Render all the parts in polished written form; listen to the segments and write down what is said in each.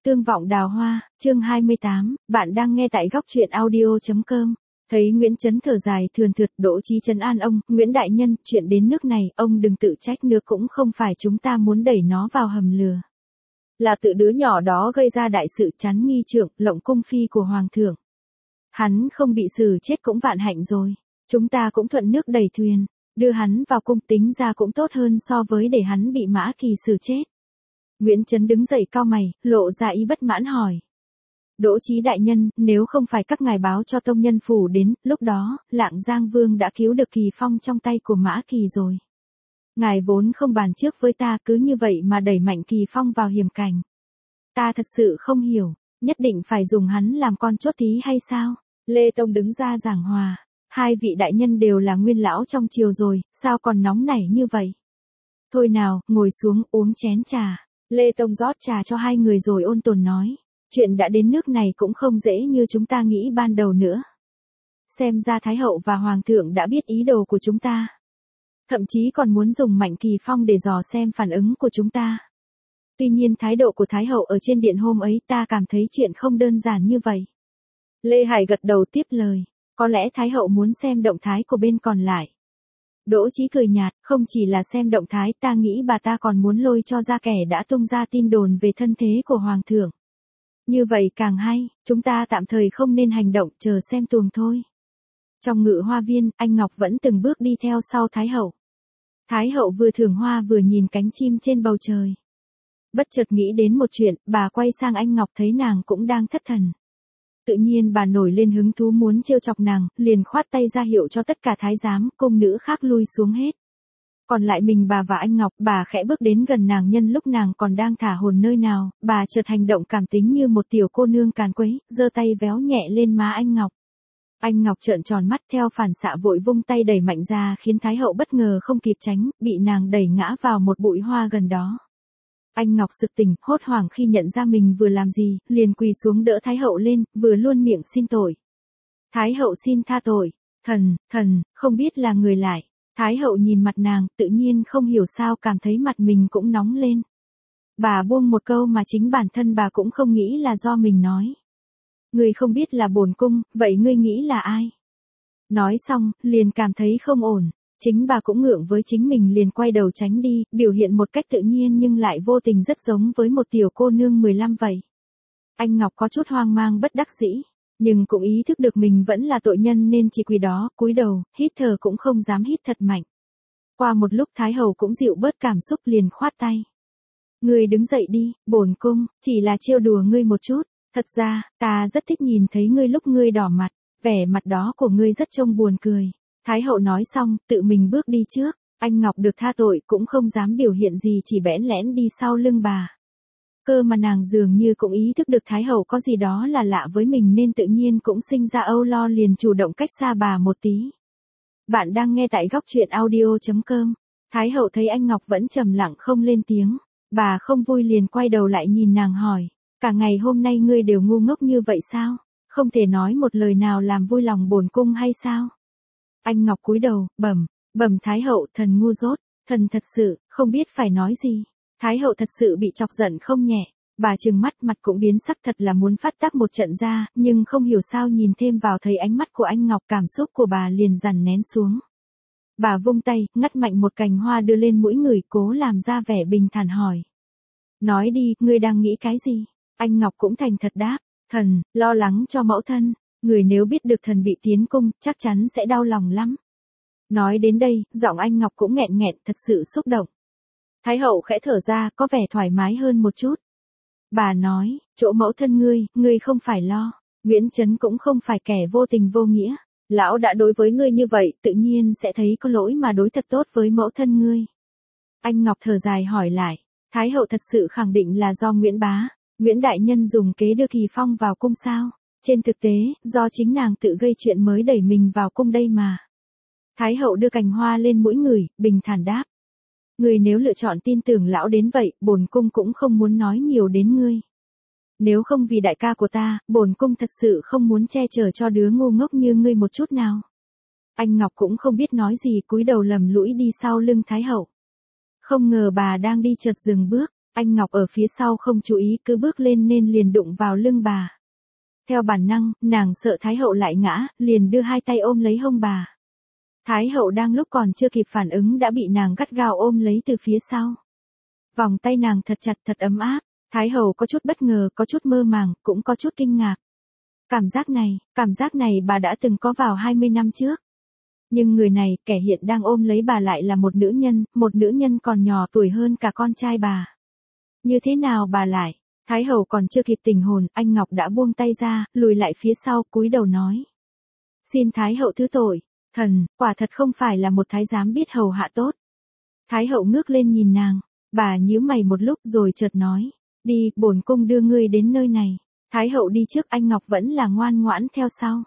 Tương vọng đào hoa, chương 28, bạn đang nghe tại góc truyện audio.com. Thấy Nguyễn Chấn thở dài thườn thượt, Đỗ Chí trấn an ông, Nguyễn đại nhân, chuyện đến nước này, ông đừng tự trách nữa, cũng không phải chúng ta muốn đẩy nó vào hầm lừa. Là tự đứa nhỏ đó gây ra đại sự, chắn nghi trượng, lộng cung phi của hoàng thượng. Hắn không bị xử chết cũng vạn hạnh rồi. Chúng ta cũng thuận nước đẩy thuyền, đưa hắn vào cung, tính ra cũng tốt hơn so với để hắn bị Mã Kỳ xử chết. Nguyễn Chấn đứng dậy cau mày, lộ ra ý bất mãn hỏi. Đỗ Chí đại nhân, nếu không phải các ngài báo cho tông nhân phủ đến, lúc đó, Lạng Giang Vương đã cứu được Kỳ Phong trong tay của Mã Kỳ rồi. Ngài vốn không bàn trước với ta, cứ như vậy mà đẩy mạnh Kỳ Phong vào hiểm cảnh. Ta thật sự không hiểu, nhất định phải dùng hắn làm con chốt tí hay sao? Lê Tông đứng ra giảng hòa. Hai vị đại nhân đều là nguyên lão trong triều rồi, sao còn nóng nảy như vậy? Thôi nào, ngồi xuống uống chén trà. Lê Tông rót trà cho hai người rồi ôn tồn nói. Chuyện đã đến nước này cũng không dễ như chúng ta nghĩ ban đầu nữa. Xem ra Thái Hậu và Hoàng thượng đã biết ý đồ của chúng ta. Thậm chí còn muốn dùng Mạnh Kỳ Phong để dò xem phản ứng của chúng ta. Tuy nhiên thái độ của Thái Hậu ở trên điện hôm ấy ta cảm thấy chuyện không đơn giản như vậy. Lê Hải gật đầu tiếp lời. Có lẽ Thái Hậu muốn xem động thái của bên còn lại. Đỗ Chí cười nhạt, không chỉ là xem động thái, ta nghĩ bà ta còn muốn lôi cho ra kẻ đã tung ra tin đồn về thân thế của Hoàng thượng. Như vậy càng hay, chúng ta tạm thời không nên hành động, chờ xem tuồng thôi. Trong Ngự Hoa Viên, anh Ngọc vẫn từng bước đi theo sau Thái Hậu. Thái Hậu vừa thưởng hoa vừa nhìn cánh chim trên bầu trời. Bất chợt nghĩ đến một chuyện, bà quay sang anh Ngọc thấy nàng cũng đang thất thần. Tự nhiên bà nổi lên hứng thú muốn trêu chọc nàng, liền khoát tay ra hiệu cho tất cả thái giám, cung nữ khác lui xuống hết. Còn lại mình bà và anh Ngọc, bà khẽ bước đến gần nàng nhân lúc nàng còn đang thả hồn nơi nào, bà chợt hành động cảm tính như một tiểu cô nương càn quấy, giơ tay véo nhẹ lên má anh Ngọc. Anh Ngọc trợn tròn mắt theo phản xạ vội vung tay đẩy mạnh ra khiến Thái Hậu bất ngờ không kịp tránh, bị nàng đẩy ngã vào một bụi hoa gần đó. Anh Ngọc sực tỉnh, hốt hoảng khi nhận ra mình vừa làm gì, liền quỳ xuống đỡ Thái Hậu lên, vừa luôn miệng xin tội. Thái Hậu xin tha tội, thần, không biết là người lại. Thái Hậu nhìn mặt nàng, tự nhiên không hiểu sao cảm thấy mặt mình cũng nóng lên. Bà buông một câu mà chính bản thân bà cũng không nghĩ là do mình nói. Ngươi không biết là bổn cung, vậy ngươi nghĩ là ai? Nói xong, liền cảm thấy không ổn. Chính bà cũng ngượng với chính mình liền quay đầu tránh đi, biểu hiện một cách tự nhiên nhưng lại vô tình rất giống với một tiểu cô nương 15 vậy. Anh Ngọc có chút hoang mang bất đắc dĩ, nhưng cũng ý thức được mình vẫn là tội nhân nên chỉ quỳ đó, cúi đầu, hít thở cũng không dám hít thật mạnh. Qua một lúc Thái Hậu cũng dịu bớt cảm xúc liền khoát tay. Ngươi đứng dậy đi, bổn cung, chỉ là trêu đùa ngươi một chút, thật ra, ta rất thích nhìn thấy ngươi lúc ngươi đỏ mặt, vẻ mặt đó của ngươi rất trông buồn cười. Thái Hậu nói xong, tự mình bước đi trước, anh Ngọc được tha tội cũng không dám biểu hiện gì chỉ bẽn lẽn đi sau lưng bà. Cơ mà nàng dường như cũng ý thức được Thái Hậu có gì đó là lạ với mình nên tự nhiên cũng sinh ra âu lo liền chủ động cách xa bà một tí. Bạn đang nghe tại góc truyện audio.com. Thái Hậu thấy anh Ngọc vẫn trầm lặng không lên tiếng, bà không vui liền quay đầu lại nhìn nàng hỏi, cả ngày hôm nay ngươi đều ngu ngốc như vậy sao? Không thể nói một lời nào làm vui lòng bổn cung hay sao? Anh Ngọc cúi đầu, bẩm Thái Hậu, thần ngu dốt, thần thật sự, không biết phải nói gì. Thái Hậu thật sự bị chọc giận không nhẹ, bà trừng mắt mặt cũng biến sắc thật là muốn phát tác một trận ra, nhưng không hiểu sao nhìn thêm vào thấy ánh mắt của anh Ngọc cảm xúc của bà liền dằn nén xuống. Bà vung tay, ngắt mạnh một cành hoa đưa lên mũi người cố làm ra vẻ bình thản hỏi. Nói đi, ngươi đang nghĩ cái gì? Anh Ngọc cũng thành thật đáp, thần, lo lắng cho mẫu thân. Người nếu biết được thần bị tiến cung, chắc chắn sẽ đau lòng lắm. Nói đến đây, giọng anh Ngọc cũng nghẹn nghẹn thật sự xúc động. Thái Hậu khẽ thở ra, có vẻ thoải mái hơn một chút. Bà nói, chỗ mẫu thân ngươi không phải lo. Nguyễn Chấn cũng không phải kẻ vô tình vô nghĩa. Lão đã đối với ngươi như vậy, tự nhiên sẽ thấy có lỗi mà đối thật tốt với mẫu thân ngươi. Anh Ngọc thở dài hỏi lại, Thái Hậu thật sự khẳng định là do Nguyễn đại nhân dùng kế đưa Kỳ Phong vào cung sao? Trên thực tế, do chính nàng tự gây chuyện mới đẩy mình vào cung đây mà. Thái Hậu đưa cành hoa lên mũi người, bình thản đáp. Người nếu lựa chọn tin tưởng lão đến vậy, bổn cung cũng không muốn nói nhiều đến ngươi. Nếu không vì đại ca của ta, bổn cung thật sự không muốn che chở cho đứa ngu ngốc như ngươi một chút nào. Anh Ngọc cũng không biết nói gì cúi đầu lầm lũi đi sau lưng Thái Hậu. Không ngờ bà đang đi chợt dừng bước, Anh Ngọc ở phía sau không chú ý cứ bước lên nên liền đụng vào lưng bà. Theo bản năng, nàng sợ Thái Hậu lại ngã, liền đưa hai tay ôm lấy hông bà. Thái Hậu đang lúc còn chưa kịp phản ứng đã bị nàng gắt gao ôm lấy từ phía sau. Vòng tay nàng thật chặt thật ấm áp, Thái Hậu có chút bất ngờ, có chút mơ màng, cũng có chút kinh ngạc. Cảm giác này bà đã từng có vào 20 năm trước. Nhưng người này, kẻ hiện đang ôm lấy bà lại là một nữ nhân còn nhỏ tuổi hơn cả con trai bà. Như thế nào bà lại? Thái Hậu còn chưa kịp tỉnh hồn, anh Ngọc đã buông tay ra, lùi lại phía sau, cúi đầu nói. Xin Thái Hậu thứ tội, thần, quả thật không phải là một thái giám biết hầu hạ tốt. Thái Hậu ngước lên nhìn nàng, bà nhíu mày một lúc rồi chợt nói, đi, bổn cung đưa ngươi đến nơi này. Thái Hậu đi trước, anh Ngọc vẫn là ngoan ngoãn theo sau.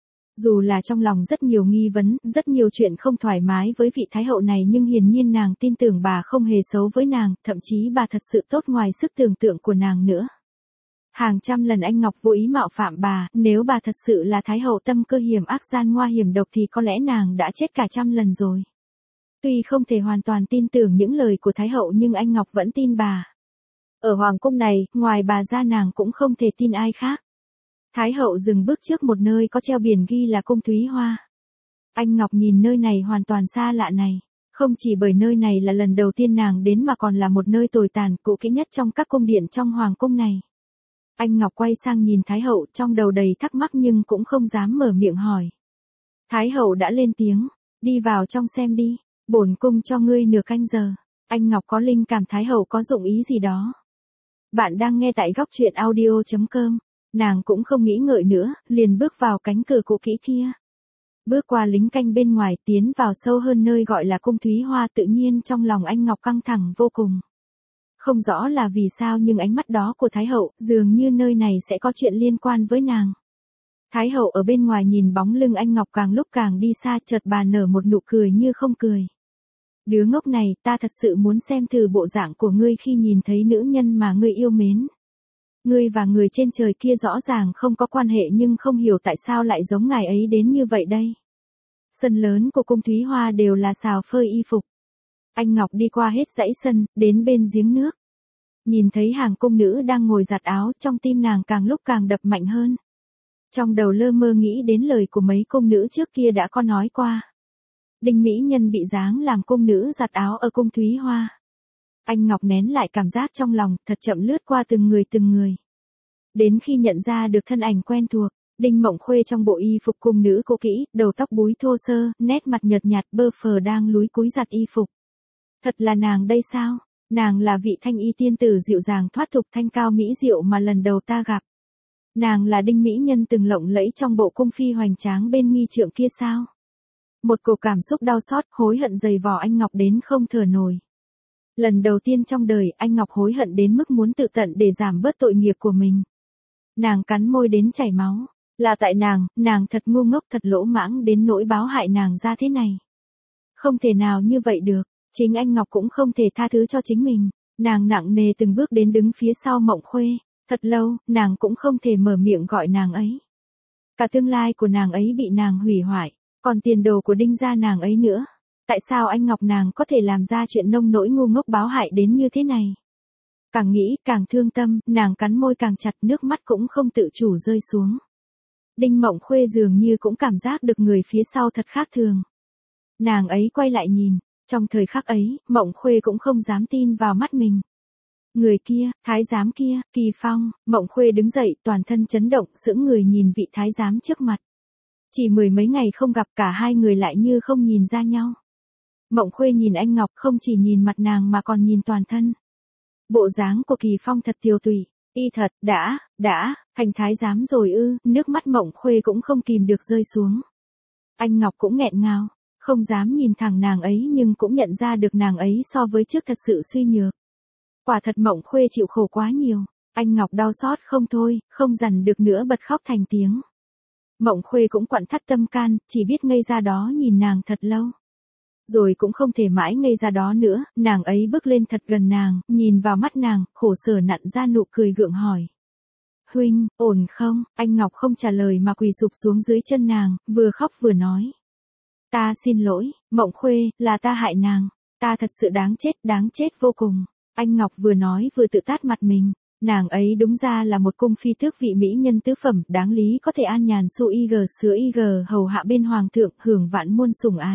Dù là trong lòng rất nhiều nghi vấn, rất nhiều chuyện không thoải mái với vị Thái Hậu này nhưng hiển nhiên nàng tin tưởng bà không hề xấu với nàng, thậm chí bà thật sự tốt ngoài sức tưởng tượng của nàng nữa. Hàng trăm lần anh Ngọc vô ý mạo phạm bà, nếu bà thật sự là Thái Hậu tâm cơ hiểm ác gian ngoa hiểm độc thì có lẽ nàng đã chết cả trăm lần rồi. Tuy không thể hoàn toàn tin tưởng những lời của Thái Hậu nhưng anh Ngọc vẫn tin bà. Ở hoàng cung này, ngoài bà ra nàng cũng không thể tin ai khác. Thái Hậu dừng bước trước một nơi có treo biển ghi là cung Thúy Hoa. Anh Ngọc nhìn nơi này hoàn toàn xa lạ này, không chỉ bởi nơi này là lần đầu tiên nàng đến mà còn là một nơi tồi tàn cũ kỹ nhất trong các cung điện trong hoàng cung này. Anh Ngọc quay sang nhìn Thái Hậu trong đầu đầy thắc mắc nhưng cũng không dám mở miệng hỏi. Thái Hậu đã lên tiếng, đi vào trong xem đi, bổn cung cho ngươi nửa canh giờ. Anh Ngọc có linh cảm Thái Hậu có dụng ý gì đó. Bạn đang nghe tại góc truyện audio.com. Nàng cũng không nghĩ ngợi nữa, liền bước vào cánh cửa cũ kỹ kia. Bước qua lính canh bên ngoài tiến vào sâu hơn nơi gọi là cung Thúy Hoa, tự nhiên trong lòng anh Ngọc căng thẳng vô cùng. Không rõ là vì sao nhưng ánh mắt đó của Thái Hậu dường như nơi này sẽ có chuyện liên quan với nàng. Thái Hậu ở bên ngoài nhìn bóng lưng anh Ngọc càng lúc càng đi xa, chợt bà nở một nụ cười như không cười. Đứa ngốc này, ta thật sự muốn xem thử bộ dạng của ngươi khi nhìn thấy nữ nhân mà ngươi yêu mến. Ngươi và người trên trời kia rõ ràng không có quan hệ nhưng không hiểu tại sao lại giống ngài ấy đến như vậy đây. Sân lớn của cung Thúy Hoa đều là xào phơi y phục. Anh Ngọc đi qua hết dãy sân, đến bên giếng nước. Nhìn thấy hàng cung nữ đang ngồi giặt áo, trong tim nàng càng lúc càng đập mạnh hơn. Trong đầu lơ mơ nghĩ đến lời của mấy cung nữ trước kia đã có nói qua. Đinh mỹ nhân bị giáng làm cung nữ giặt áo ở cung Thúy Hoa. Anh Ngọc nén lại cảm giác trong lòng, thật chậm lướt qua từng người. Đến khi nhận ra được thân ảnh quen thuộc, Đinh Mộng Khuê trong bộ y phục cung nữ cũ kỹ, đầu tóc búi thô sơ, nét mặt nhợt nhạt bơ phờ đang lúi cúi giặt y phục. Thật là nàng đây sao? Nàng là vị thanh y tiên tử dịu dàng thoát tục thanh cao mỹ diệu mà lần đầu ta gặp. Nàng là Đinh mỹ nhân từng lộng lẫy trong bộ cung phi hoành tráng bên nghi trượng kia sao? Một cổ cảm xúc đau xót, hối hận dày vò anh Ngọc đến không thở nổi. Lần đầu tiên trong đời, anh Ngọc hối hận đến mức muốn tự tận để giảm bớt tội nghiệp của mình. Nàng cắn môi đến chảy máu. Là tại nàng thật ngu ngốc thật lỗ mãng đến nỗi báo hại nàng ra thế này. Không thể nào như vậy được, chính anh Ngọc cũng không thể tha thứ cho chính mình. Nàng nặng nề từng bước đến đứng phía sau Mộng Khuê. Thật lâu, nàng cũng không thể mở miệng gọi nàng ấy. Cả tương lai của nàng ấy bị nàng hủy hoại, còn tiền đồ của Đinh gia nàng ấy nữa. Tại sao anh Ngọc nàng có thể làm ra chuyện nông nỗi ngu ngốc báo hại đến như thế này? Càng nghĩ càng thương tâm, nàng cắn môi càng chặt, nước mắt cũng không tự chủ rơi xuống. Đinh Mộng Khuê dường như cũng cảm giác được người phía sau thật khác thường. Nàng ấy quay lại nhìn, trong thời khắc ấy, Mộng Khuê cũng không dám tin vào mắt mình. Người kia, thái giám kia, Kỳ Phong. Mộng Khuê đứng dậy, toàn thân chấn động, sững người nhìn vị thái giám trước mặt. Chỉ mười mấy ngày không gặp, cả hai người lại như không nhìn ra nhau. Mộng Khuê nhìn anh Ngọc, không chỉ nhìn mặt nàng mà còn nhìn toàn thân. Bộ dáng của Kỳ Phong thật tiều tụy, y thật, đã, thành thái giám rồi ư? Nước mắt Mộng Khuê cũng không kìm được rơi xuống. Anh Ngọc cũng nghẹn ngào, không dám nhìn thẳng nàng ấy nhưng cũng nhận ra được nàng ấy so với trước thật sự suy nhược. Quả thật Mộng Khuê chịu khổ quá nhiều, anh Ngọc đau xót không thôi, không dằn được nữa bật khóc thành tiếng. Mộng Khuê cũng quặn thắt tâm can, chỉ biết ngây ra đó nhìn nàng thật lâu. Rồi cũng không thể mãi ngây ra đó nữa, nàng ấy bước lên thật gần nàng, nhìn vào mắt nàng, khổ sở nặn ra nụ cười gượng hỏi. Huynh, ổn không? Anh Ngọc không trả lời mà quỳ sụp xuống dưới chân nàng, vừa khóc vừa nói. Ta xin lỗi, Mộng Khuê, là ta hại nàng, ta thật sự đáng chết vô cùng. Anh Ngọc vừa nói vừa tự tát mặt mình. Nàng ấy đúng ra là một cung phi tước vị mỹ nhân tứ phẩm, đáng lý có thể an nhàn su y sứa y hầu hạ bên hoàng thượng, hưởng vạn muôn sủng ái.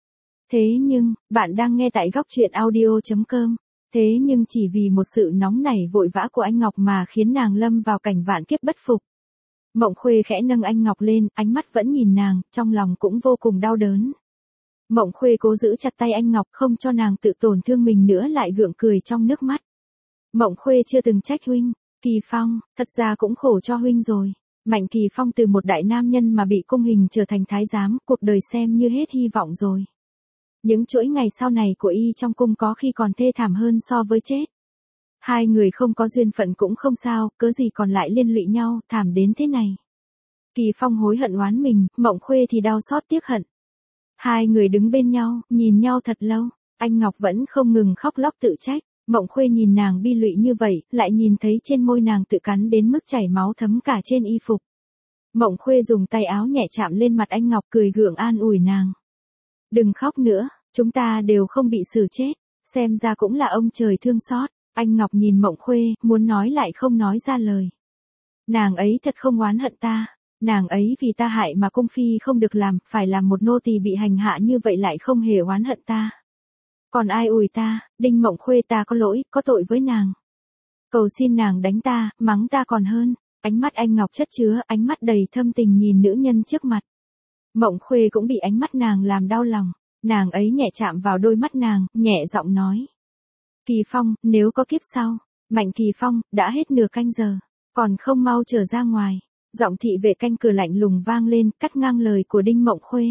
Thế nhưng, bạn đang nghe tại góc truyện audio.com. Thế nhưng chỉ vì một sự nóng nảy vội vã của anh Ngọc mà khiến nàng lâm vào cảnh vạn kiếp bất phục. Mộng Khuê khẽ nâng anh Ngọc lên, ánh mắt vẫn nhìn nàng, trong lòng cũng vô cùng đau đớn. Mộng Khuê cố giữ chặt tay anh Ngọc không cho nàng tự tổn thương mình nữa, lại gượng cười trong nước mắt. Mộng Khuê chưa từng trách huynh, Kỳ Phong, thật ra cũng khổ cho huynh rồi. Mạnh Kỳ Phong từ một đại nam nhân mà bị cung hình trở thành thái giám, cuộc đời xem như hết hy vọng rồi. Những chuỗi ngày sau này của y trong cung có khi còn thê thảm hơn so với chết. Hai người không có duyên phận cũng không sao, cớ gì còn lại liên lụy nhau, thảm đến thế này. Kỳ Phong hối hận oán mình, Mộng Khuê thì đau xót tiếc hận. Hai người đứng bên nhau, nhìn nhau thật lâu, anh Ngọc vẫn không ngừng khóc lóc tự trách. Mộng Khuê nhìn nàng bi lụy như vậy, lại nhìn thấy trên môi nàng tự cắn đến mức chảy máu thấm cả trên y phục. Mộng Khuê dùng tay áo nhẹ chạm lên mặt anh Ngọc, cười gượng an ủi nàng. Đừng khóc nữa, chúng ta đều không bị xử chết, xem ra cũng là ông trời thương xót. Anh Ngọc nhìn Mộng Khuê, muốn nói lại không nói ra lời. Nàng ấy thật không oán hận ta, nàng ấy vì ta hại mà cung phi không được làm, phải làm một nô tỳ bị hành hạ như vậy lại không hề oán hận ta. Còn ai ủi ta, Đinh Mộng Khuê ta có lỗi, có tội với nàng. Cầu xin nàng đánh ta, mắng ta còn hơn. Ánh mắt anh Ngọc chất chứa, ánh mắt đầy thâm tình nhìn nữ nhân trước mặt. Mộng Khuê cũng bị ánh mắt nàng làm đau lòng. Nàng ấy nhẹ chạm vào đôi mắt nàng, nhẹ giọng nói. Kỳ Phong, nếu có kiếp sau, Mạnh Kỳ Phong, đã hết nửa canh giờ, còn không mau trở ra ngoài. Giọng thị vệ canh cửa lạnh lùng vang lên, cắt ngang lời của Đinh Mộng Khuê.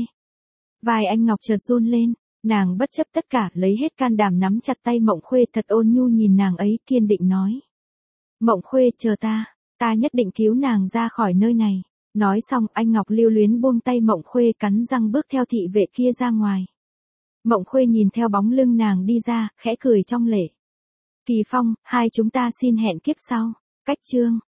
Vai anh Ngọc chợt run lên, nàng bất chấp tất cả, lấy hết can đảm nắm chặt tay Mộng Khuê thật ôn nhu nhìn nàng ấy, kiên định nói. Mộng Khuê, chờ ta nhất định cứu nàng ra khỏi nơi này. Nói xong, anh Ngọc lưu luyến buông tay Mộng Khuê, cắn răng bước theo thị vệ kia ra ngoài. Mộng Khuê nhìn theo bóng lưng nàng đi ra, khẽ cười trong lệ. Kỳ Phong, hai chúng ta xin hẹn kiếp sau. Cách chương